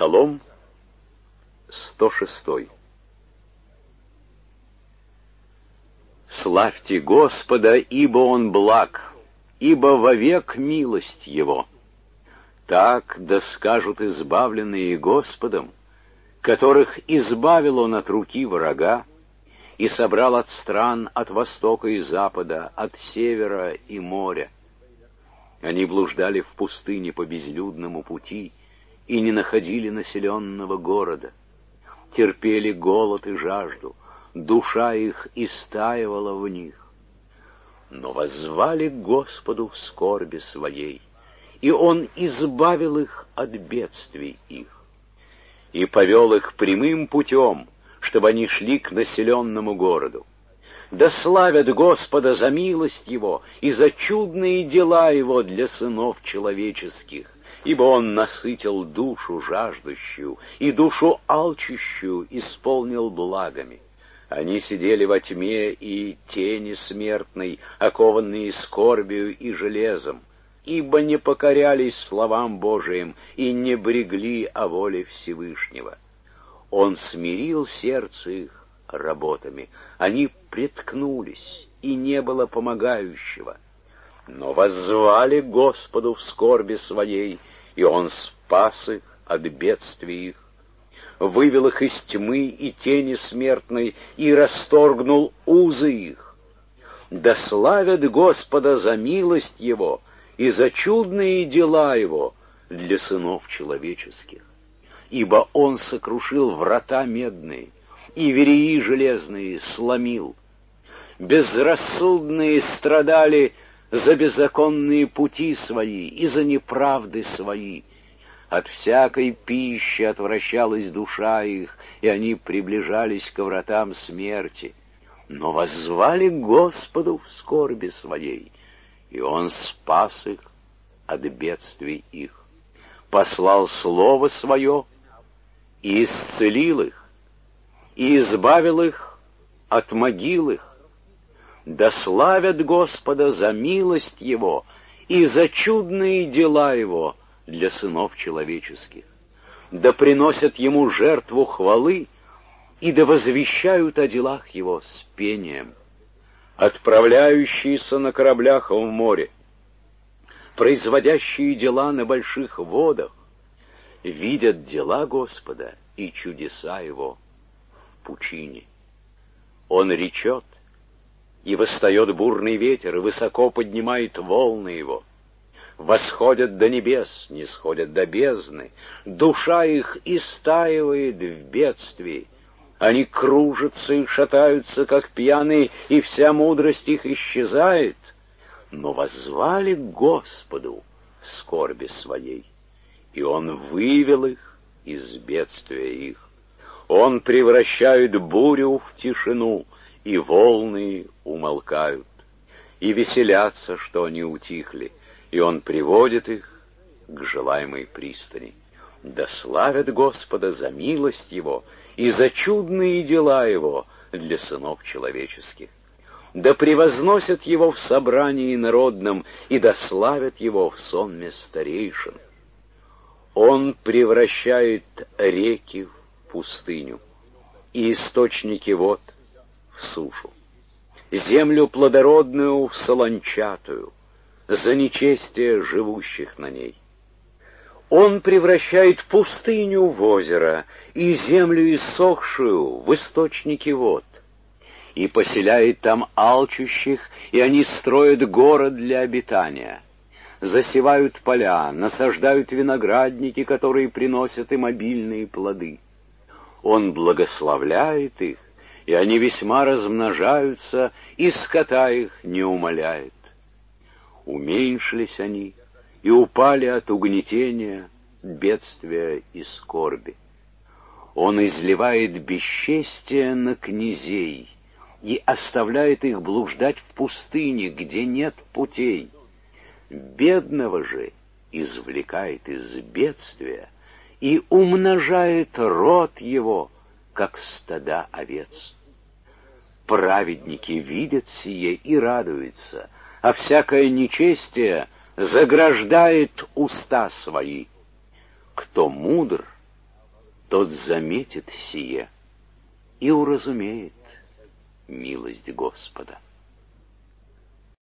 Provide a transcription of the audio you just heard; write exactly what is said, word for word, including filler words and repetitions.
Псалом сто шестой. Славьте Господа, ибо Он благ, ибо вовек милость Его. Так да скажут избавленные Господом, которых избавил Он от руки врага и собрал от стран, от востока и запада, от севера и моря. Они блуждали в пустыне по безлюдному пути и не находили населенного города. Терпели голод и жажду, душа их истаивала в них. Но воззвали к Господу в скорби своей, и Он избавил их от бедствий их, и повел их прямым путем, чтобы они шли к населенному городу. Да славят Господа за милость Его и за чудные дела Его для сынов человеческих, ибо Он насытил душу жаждущую и душу алчущую исполнил благами. Они сидели во тьме и тени смертной, окованные скорбию и железом, ибо не покорялись словам Божиим и не брегли о воле Всевышнего. Он смирил сердце их работами, они приткнулись, и не было помогающего. Но воззвали Господу в скорби своей, и Он спас их от бедствий их, вывел их из тьмы и тени смертной и расторгнул узы их. Да славят Господа за милость Его и за чудные дела Его для сынов человеческих. Ибо Он сокрушил врата медные, и вереи железные сломил. Безрассудные страдали за беззаконные пути свои и за неправды свои. От всякой пищи отвращалась душа их, и они приближались к вратам смерти. Но воззвали к Господу в скорби своей, и Он спас их от бедствий их. Послал Слово Свое и исцелил их, и избавил их от могил их. Да славят Господа за милость Его и за чудные дела Его для сынов человеческих. Да приносят Ему жертву хвалы и да возвещают о делах Его с пением. Отправляющиеся на кораблях в море, производящие дела на больших водах, видят дела Господа и чудеса Его в пучине. Он речет, и восстает бурный ветер, и высоко поднимает волны Его. Восходят до небес, не сходят до бездны, душа их истаивает в бедствии. Они кружатся и шатаются, как пьяные, и вся мудрость их исчезает. Но воззвали к Господу в скорби своей, и Он вывел их из бедствия их. Он превращает бурю в тишину, и волны умолкают, и веселятся, что они утихли, и Он приводит их к желаемой пристани. Да славят Господа за милость Его и за чудные дела Его для сынов человеческих. Да превозносят Его в собрании народном, и да славят Его в сонме старейшин. Он превращает реки в пустыню и источники вод в сушу, землю плодородную в солончатую, за нечестие живущих на ней. Он превращает пустыню в озеро и землю иссохшую в источники вод, и поселяет там алчущих, и они строят город для обитания, засевают поля, насаждают виноградники, которые приносят им обильные плоды. Он благословляет их, и они весьма размножаются, и скота их не умаляет. Уменьшились они и упали от угнетения, бедствия и скорби. Он изливает бесчестие на князей и оставляет их блуждать в пустыне, где нет путей. Бедного же извлекает из бедствия и умножает род его, как стада овец. Праведники видят сие и радуются, а всякое нечестие заграждает уста свои. Кто мудр, тот заметит сие и уразумеет милость Господа.